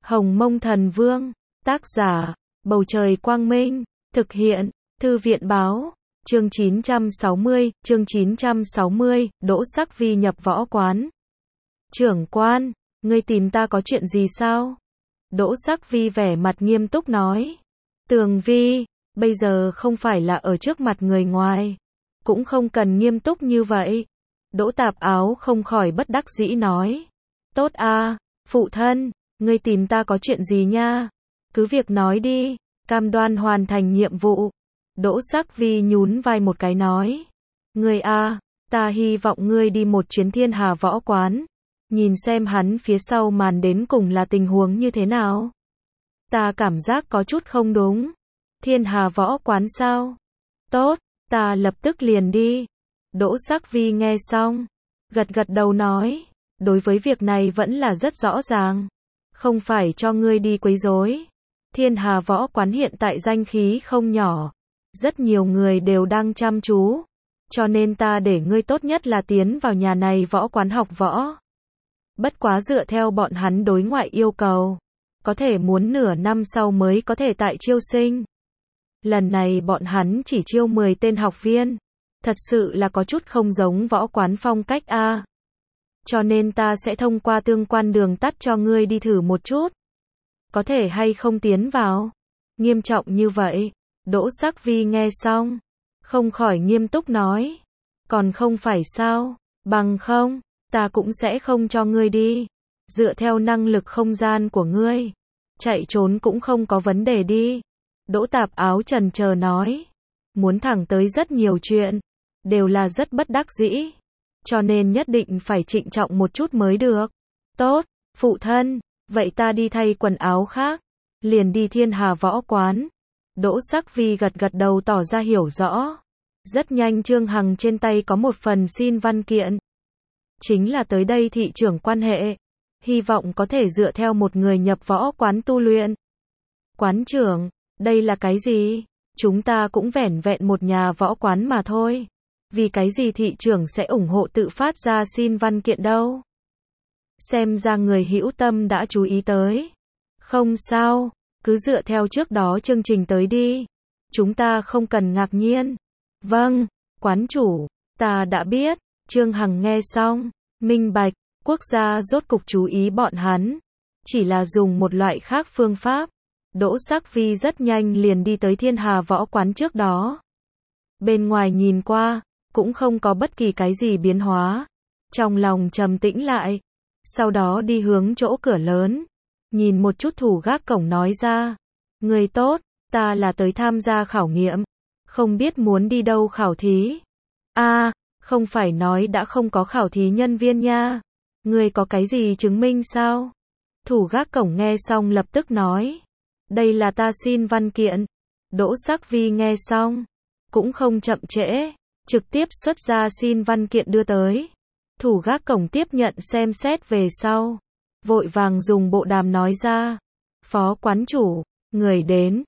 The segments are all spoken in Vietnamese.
Hồng Mông Thần Vương, tác giả, Bầu Trời Quang Minh, thực hiện, Thư viện Báo, chương 960, Đỗ Sắc Vi nhập võ quán. Trưởng quan, ngươi tìm ta có chuyện gì sao? Đỗ Sắc Vi vẻ mặt nghiêm túc nói. Tường Vi, bây giờ không phải là ở trước mặt người ngoài, cũng không cần nghiêm túc như vậy. Đỗ Tạp Áo không khỏi bất đắc dĩ nói. Tốt a, phụ thân, ngươi tìm ta có chuyện gì nha? Cứ việc nói đi, cam đoan hoàn thành nhiệm vụ. Đỗ Sắc Vi nhún vai một cái nói. Ngươi a, ta hy vọng ngươi đi một chuyến Thiên Hà võ quán, nhìn xem hắn phía sau màn đến cùng là tình huống như thế nào. Ta cảm giác có chút không đúng. Thiên Hà võ quán sao? Tốt, ta lập tức liền đi. Đỗ Sắc Vi nghe xong, gật gật đầu nói, đối với việc này vẫn là rất rõ ràng, không phải cho ngươi đi quấy rối. Thiên Hà võ quán hiện tại danh khí không nhỏ, rất nhiều người đều đang chăm chú, cho nên ta để ngươi tốt nhất là tiến vào nhà này võ quán học võ. Bất quá dựa theo bọn hắn đối ngoại yêu cầu, có thể muốn nửa năm sau mới có thể tại chiêu sinh. Lần này bọn hắn chỉ chiêu 10 tên học viên, thật sự là có chút không giống võ quán phong cách a. Cho nên ta sẽ thông qua tương quan đường tắt cho ngươi đi thử một chút. Có thể hay không tiến vào? Nghiêm trọng như vậy? Đỗ Sắc Vi nghe xong, không khỏi nghiêm túc nói. Còn không phải sao? Bằng không, ta cũng sẽ không cho ngươi đi. Dựa theo năng lực không gian của ngươi, chạy trốn cũng không có vấn đề đi. Đỗ Tạp Áo chần chờ nói. Muốn thẳng tới rất nhiều chuyện, đều là rất bất đắc dĩ, cho nên nhất định phải trịnh trọng một chút mới được. Tốt, phụ thân, vậy ta đi thay quần áo khác, liền đi Thiên Hà võ quán. Đỗ Sắc Vi gật gật đầu tỏ ra hiểu rõ. Rất nhanh Trương Hằng trên tay có một phần xin văn kiện. Chính là tới đây thị trưởng quan hệ, hy vọng có thể dựa theo một người nhập võ quán tu luyện. Quán trưởng, đây là cái gì? Chúng ta cũng vẻn vẹn một nhà võ quán mà thôi. Vì cái gì thị trưởng sẽ ủng hộ tự phát ra xin văn kiện đâu? Xem ra người hữu tâm đã chú ý tới. Không sao, cứ dựa theo trước đó chương trình tới đi. Chúng ta không cần ngạc nhiên. Vâng, quán chủ, ta đã biết. Trương Hằng nghe xong, minh bạch, quốc gia rốt cục chú ý bọn hắn. Chỉ là dùng một loại khác phương pháp. Đỗ Sắc Vi rất nhanh liền đi tới Thiên Hà võ quán trước đó. Bên ngoài nhìn qua, cũng không có bất kỳ cái gì biến hóa. Trong lòng trầm tĩnh lại, sau đó đi hướng chỗ cửa lớn, nhìn một chút thủ gác cổng nói ra. Người tốt, ta là tới tham gia khảo nghiệm, không biết muốn đi đâu khảo thí. A, không phải nói đã không có khảo thí nhân viên nha. Người có cái gì chứng minh sao? Thủ gác cổng nghe xong lập tức nói. Đây là ta xin văn kiện. Đỗ Sắc Vi nghe xong, cũng không chậm trễ, trực tiếp xuất ra xin văn kiện đưa tới. Thủ gác cổng tiếp nhận xem xét về sau, vội vàng dùng bộ đàm nói ra. Phó quán chủ, người đến,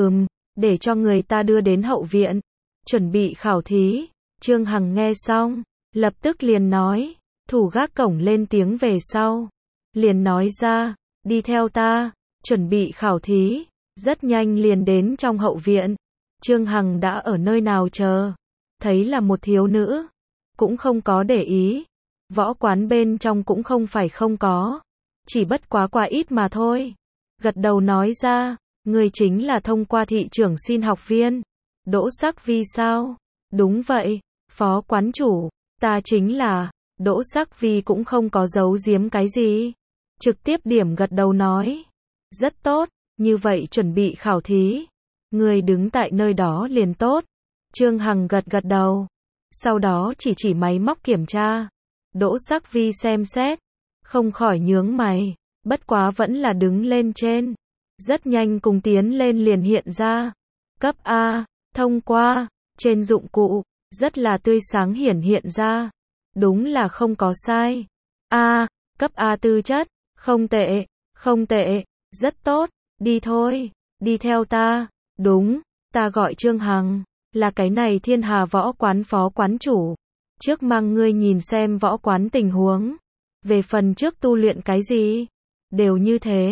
để cho người ta đưa đến hậu viện, chuẩn bị khảo thí. Trương Hằng nghe xong, lập tức liền nói. Thủ gác cổng lên tiếng về sau, liền nói ra, đi theo ta, chuẩn bị khảo thí. Rất nhanh liền đến trong hậu viện. Trương Hằng đã ở nơi nào chờ, thấy là một thiếu nữ, cũng không có để ý. Võ quán bên trong cũng không phải không có, chỉ bất quá ít mà thôi. Gật đầu nói ra, người chính là thông qua thị trưởng xin học viên. Đỗ Sắc Vi sao? Đúng vậy, phó quán chủ, ta chính là. Đỗ Sắc Vi cũng không có giấu giếm cái gì, trực tiếp điểm gật đầu nói. Rất tốt, như vậy chuẩn bị khảo thí. Người đứng tại nơi đó liền tốt. Trương Hằng gật gật đầu, sau đó chỉ máy móc kiểm tra. Đỗ Sắc Vi xem xét, không khỏi nhướng mày, bất quá vẫn là đứng lên trên. Rất nhanh cùng tiến lên liền hiện ra. Cấp A, thông qua, trên dụng cụ, rất là tươi sáng hiển hiện ra. Đúng là không có sai. A, cấp A tư chất, không tệ, không tệ, rất tốt, đi thôi, đi theo ta. Đúng, ta gọi Trương Hằng, là cái này Thiên Hà võ quán phó quán chủ. Trước mang ngươi nhìn xem võ quán tình huống. Về phần trước tu luyện cái gì, đều như thế.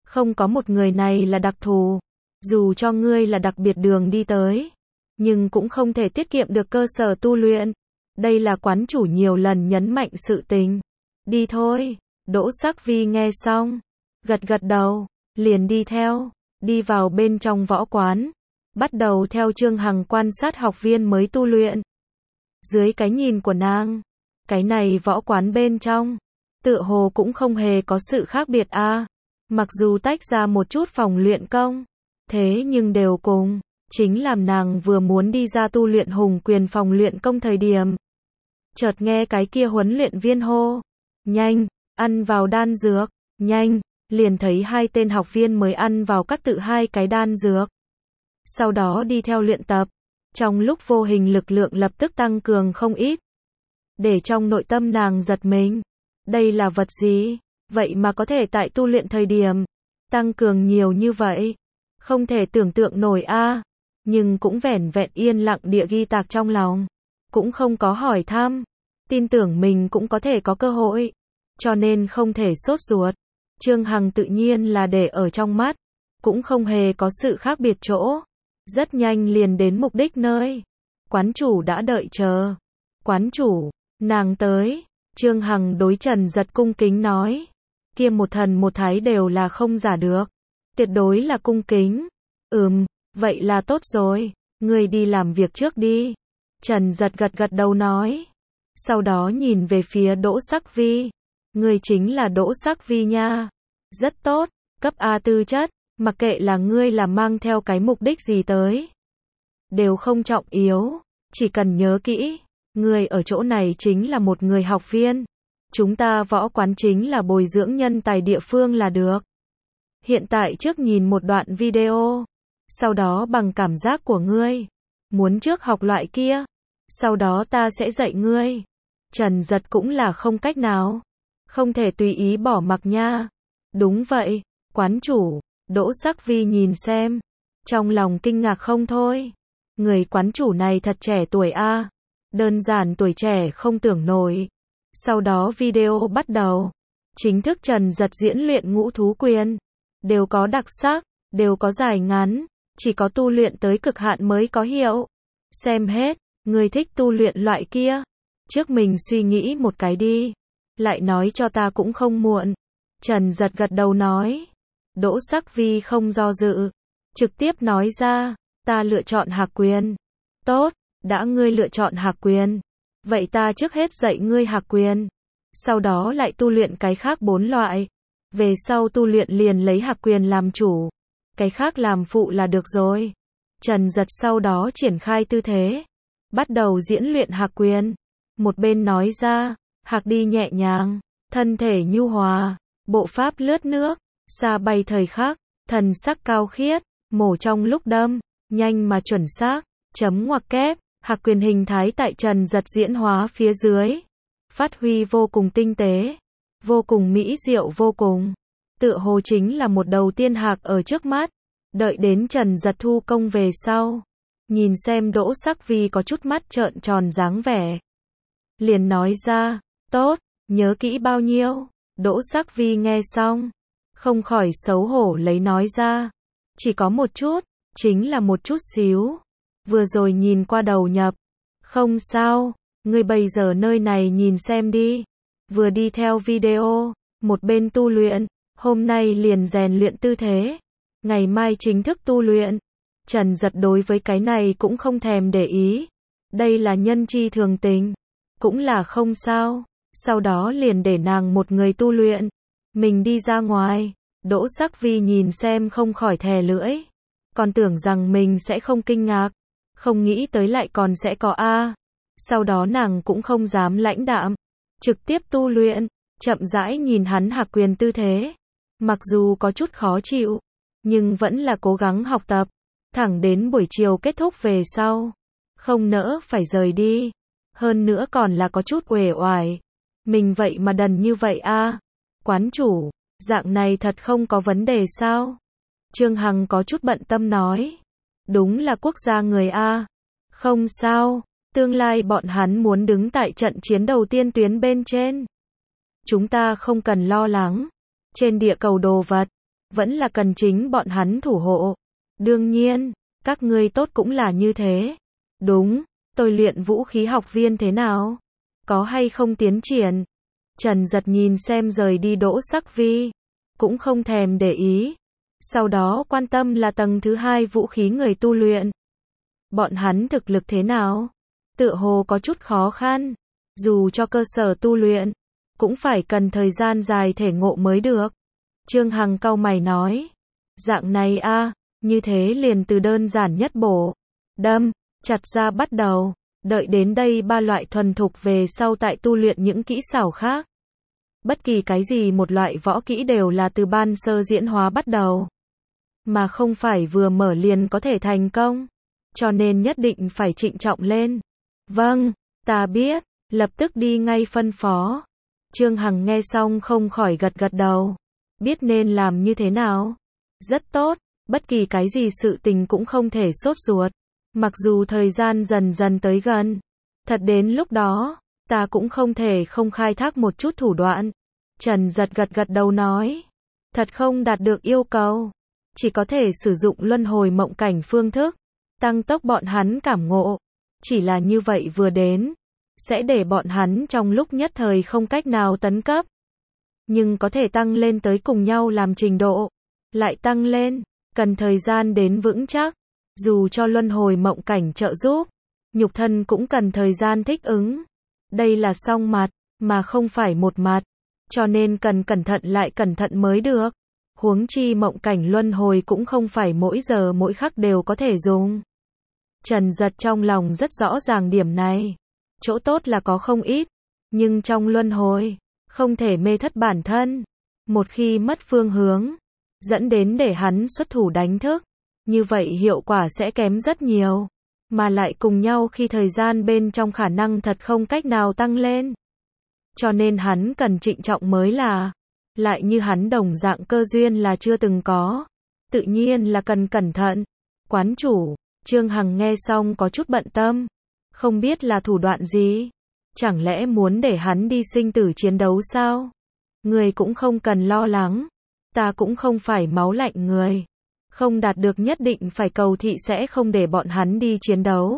Không có một người này là đặc thù. Dù cho ngươi là đặc biệt đường đi tới, nhưng cũng không thể tiết kiệm được cơ sở tu luyện. Đây là quán chủ nhiều lần nhấn mạnh sự tình. Đi thôi. Đỗ Sắc Vi nghe xong, gật gật đầu, liền đi theo, đi vào bên trong võ quán, bắt đầu theo Trương Hằng quan sát học viên mới tu luyện. Dưới cái nhìn của nàng, cái này võ quán bên trong, tựa hồ cũng không hề có sự khác biệt a. Mặc dù tách ra một chút phòng luyện công, thế nhưng đều cùng, chính làm nàng vừa muốn đi ra tu luyện hùng quyền phòng luyện công thời điểm. Chợt nghe cái kia huấn luyện viên hô, nhanh, ăn vào đan dược, nhanh, liền thấy hai tên học viên mới ăn vào các tự hai cái đan dược. Sau đó đi theo luyện tập, trong lúc vô hình lực lượng lập tức tăng cường không ít. Để trong nội tâm nàng giật mình, đây là vật gì? Vậy mà có thể tại tu luyện thời điểm, tăng cường nhiều như vậy. Không thể tưởng tượng nổi a. Nhưng cũng vẻn vẹn yên lặng địa ghi tạc trong lòng. Cũng không có hỏi thăm. Tin tưởng mình cũng có thể có cơ hội. Cho nên không thể sốt ruột. Trương Hằng tự nhiên là để ở trong mắt. Cũng không hề có sự khác biệt chỗ. Rất nhanh liền đến mục đích nơi. Quán chủ đã đợi chờ. Quán chủ, nàng tới. Trương Hằng đối Trần Giật cung kính nói. Kia một thần một thái đều là không giả được. Tuyệt đối là cung kính. Vậy là tốt rồi. Ngươi đi làm việc trước đi. Trần Giật gật gật đầu nói. Sau đó nhìn về phía Đỗ Sắc Vi. Ngươi chính là Đỗ Sắc Vi nha. Rất tốt, cấp A tư chất. Mặc kệ là ngươi là mang theo cái mục đích gì tới, đều không trọng yếu. Chỉ cần nhớ kỹ, ngươi ở chỗ này chính là một người học viên. Chúng ta võ quán chính là bồi dưỡng nhân tài địa phương là được. Hiện tại trước nhìn một đoạn video. Sau đó bằng cảm giác của ngươi, muốn trước học loại kia. Sau đó ta sẽ dạy ngươi. Trần Giật cũng là không cách nào. Không thể tùy ý bỏ mặc nha. Đúng vậy, quán chủ. Đỗ Sắc Vi nhìn xem. Trong lòng kinh ngạc không thôi. Người quán chủ này thật trẻ tuổi a. Đơn giản tuổi trẻ không tưởng nổi. Sau đó video bắt đầu. Chính thức Trần Giật diễn luyện ngũ thú quyền. Đều có đặc sắc, đều có dài ngắn. Chỉ có tu luyện tới cực hạn mới có hiệu. Xem hết, người thích tu luyện loại kia. Trước mình suy nghĩ một cái đi. Lại nói cho ta cũng không muộn. Trần Giật gật đầu nói. Đỗ Sắc Vi không do dự. Trực tiếp nói ra. Ta lựa chọn Hạc Quyền. Tốt, đã ngươi lựa chọn Hạc Quyền. Vậy ta trước hết dạy ngươi Hạc Quyền. Sau đó lại tu luyện cái khác 4 loại. Về sau tu luyện liền lấy Hạc Quyền làm chủ. Cái khác làm phụ là được rồi. Trần Giật sau đó triển khai tư thế. Bắt đầu diễn luyện Hạc Quyền. Một bên nói ra. Hạc đi nhẹ nhàng. Thân thể nhu hòa. Bộ pháp lướt nước. Xa bay thời khắc. Thần sắc cao khiết. Mổ trong lúc đâm. Nhanh mà chuẩn xác. Chấm ngoặc kép. Hạc Quyền hình thái tại Trần Giật diễn hóa phía dưới. Phát huy vô cùng tinh tế. Vô cùng mỹ diệu vô cùng. Tựa hồ chính là một đầu tiên hạc ở trước mắt. Đợi đến Trần Giật thu công về sau. Nhìn xem Đỗ Sắc Vi có chút mắt trợn tròn dáng vẻ. Liền nói ra. Tốt, nhớ kỹ bao nhiêu. Đỗ Sắc Vi nghe xong. Không khỏi xấu hổ lấy nói ra. Chỉ có một chút. Chính là một chút xíu. Vừa rồi nhìn qua đầu nhập. Không sao. Ngươi bây giờ nơi này nhìn xem đi. Vừa đi theo video. Một bên tu luyện. Hôm nay liền rèn luyện tư thế. Ngày mai chính thức tu luyện. Trần Giật đối với cái này cũng không thèm để ý. Đây là nhân chi thường tình. Cũng là không sao. Sau đó liền để nàng một người tu luyện. Mình đi ra ngoài. Đỗ Sắc Vi nhìn xem không khỏi thè lưỡi. Còn tưởng rằng mình sẽ không kinh ngạc. Không nghĩ tới lại còn sẽ có a. Sau đó nàng cũng không dám lãnh đạm. Trực tiếp tu luyện. Chậm rãi nhìn hắn Hạc Quyền tư thế. Mặc dù có chút khó chịu. Nhưng vẫn là cố gắng học tập. Thẳng đến buổi chiều kết thúc về sau. Không nỡ phải rời đi. Hơn nữa còn là có chút uể oải. Mình vậy mà đần như vậy a. Quán chủ, dạng này thật không có vấn đề sao? Trương Hằng có chút bận tâm nói. Đúng là quốc gia người a. Không sao, tương lai bọn hắn muốn đứng tại trận chiến đầu tiên tuyến bên trên. Chúng ta không cần lo lắng. Trên địa cầu đồ vật, vẫn là cần chính bọn hắn thủ hộ. Đương nhiên, các ngươi tốt cũng là như thế. Đúng, tôi luyện vũ khí học viên thế nào? Có hay không tiến triển? Trần Giật nhìn xem rời đi Đỗ Sắc Vi, cũng không thèm để ý. Sau đó quan tâm là tầng thứ 2 vũ khí người tu luyện. Bọn hắn thực lực thế nào? Tựa hồ có chút khó khăn. Dù cho cơ sở tu luyện, cũng phải cần thời gian dài thể ngộ mới được. Trương Hằng cau mày nói. Dạng này a, như thế liền từ đơn giản nhất bổ, đâm, chặt ra bắt đầu. Đợi đến đây 3 loại thuần thục về sau tại tu luyện những kỹ xảo khác. Bất kỳ cái gì một loại võ kỹ đều là từ ban sơ diễn hóa bắt đầu. Mà không phải vừa mở liền có thể thành công. Cho nên nhất định phải trịnh trọng lên. Vâng, ta biết, lập tức đi ngay phân phó. Trương Hằng nghe xong không khỏi gật gật đầu. Biết nên làm như thế nào? Rất tốt, bất kỳ cái gì sự tình cũng không thể sốt ruột. Mặc dù thời gian dần dần tới gần, thật đến lúc đó, ta cũng không thể không khai thác một chút thủ đoạn. Trần Giật gật gật đầu nói, thật không đạt được yêu cầu, chỉ có thể sử dụng luân hồi mộng cảnh phương thức, tăng tốc bọn hắn cảm ngộ. Chỉ là như vậy vừa đến, sẽ để bọn hắn trong lúc nhất thời không cách nào tấn cấp. Nhưng có thể tăng lên tới cùng nhau làm trình độ, lại tăng lên, cần thời gian đến vững chắc. Dù cho luân hồi mộng cảnh trợ giúp, nhục thân cũng cần thời gian thích ứng. Đây là song mặt, mà không phải một mặt. Cho nên cần cẩn thận lại cẩn thận mới được. Huống chi mộng cảnh luân hồi cũng không phải mỗi giờ mỗi khắc đều có thể dùng. Trần Giật trong lòng rất rõ ràng điểm này. Chỗ tốt là có không ít, nhưng trong luân hồi, không thể mê thất bản thân. Một khi mất phương hướng, dẫn đến để hắn xuất thủ đánh thức, như vậy hiệu quả sẽ kém rất nhiều. Mà lại cùng nhau khi thời gian bên trong khả năng thật không cách nào tăng lên. Cho nên hắn cần trịnh trọng mới là. Lại như hắn đồng dạng cơ duyên là chưa từng có. Tự nhiên là cần cẩn thận. Quán chủ, Trương Hằng nghe xong có chút bận tâm. Không biết là thủ đoạn gì? Chẳng lẽ muốn để hắn đi sinh tử chiến đấu sao? Người cũng không cần lo lắng. Ta cũng không phải máu lạnh người. Không đạt được nhất định phải cầu thị sẽ không để bọn hắn đi chiến đấu.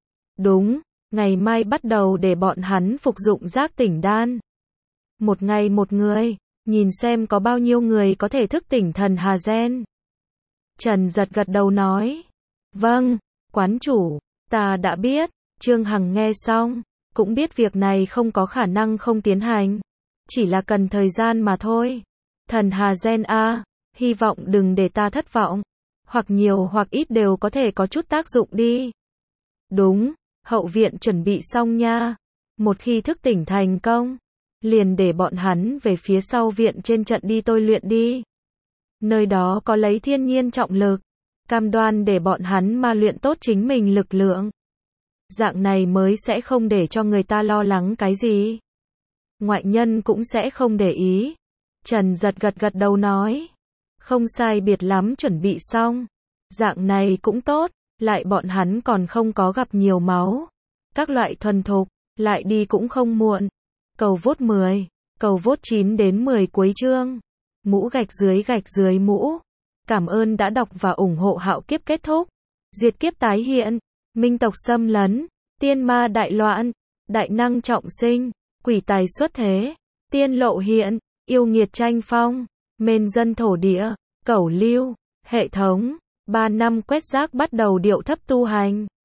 Đúng, ngày mai bắt đầu để bọn hắn phục dụng giác tỉnh đan. Một ngày một người, nhìn xem có bao nhiêu người có thể thức tỉnh thần Hà Gen. Trần Giật gật đầu nói. Vâng, quán chủ, ta đã biết. Trương Hằng nghe xong, cũng biết việc này không có khả năng không tiến hành. Chỉ là cần thời gian mà thôi. Thần Hà Gen a, hy vọng đừng để ta thất vọng. Hoặc nhiều hoặc ít đều có thể có chút tác dụng đi. Đúng, hậu viện chuẩn bị xong nha. Một khi thức tỉnh thành công, liền để bọn hắn về phía sau viện trên trận đi tôi luyện đi. Nơi đó có lấy thiên nhiên trọng lực, cam đoan để bọn hắn ma luyện tốt chính mình lực lượng. Dạng này mới sẽ không để cho người ta lo lắng cái gì. Ngoại nhân cũng sẽ không để ý. Trần Giật gật gật đầu nói. Không sai biệt lắm chuẩn bị xong. Dạng này cũng tốt, lại bọn hắn còn không có gặp nhiều máu. Các loại thuần thục, lại đi cũng không muộn. Cầu vote 10, cầu vote 9 đến 10 cuối chương. Mũ gạch dưới mũ. Cảm ơn đã đọc và ủng hộ Hạo Kiếp kết thúc. Diệt kiếp tái hiện, minh tộc xâm lấn, tiên ma đại loạn, đại năng trọng sinh, quỷ tài xuất thế, tiên lộ hiện, yêu nghiệt tranh phong, mên dân thổ địa, cẩu lưu, hệ thống, 3 năm quét rác bắt đầu điệu thấp tu hành.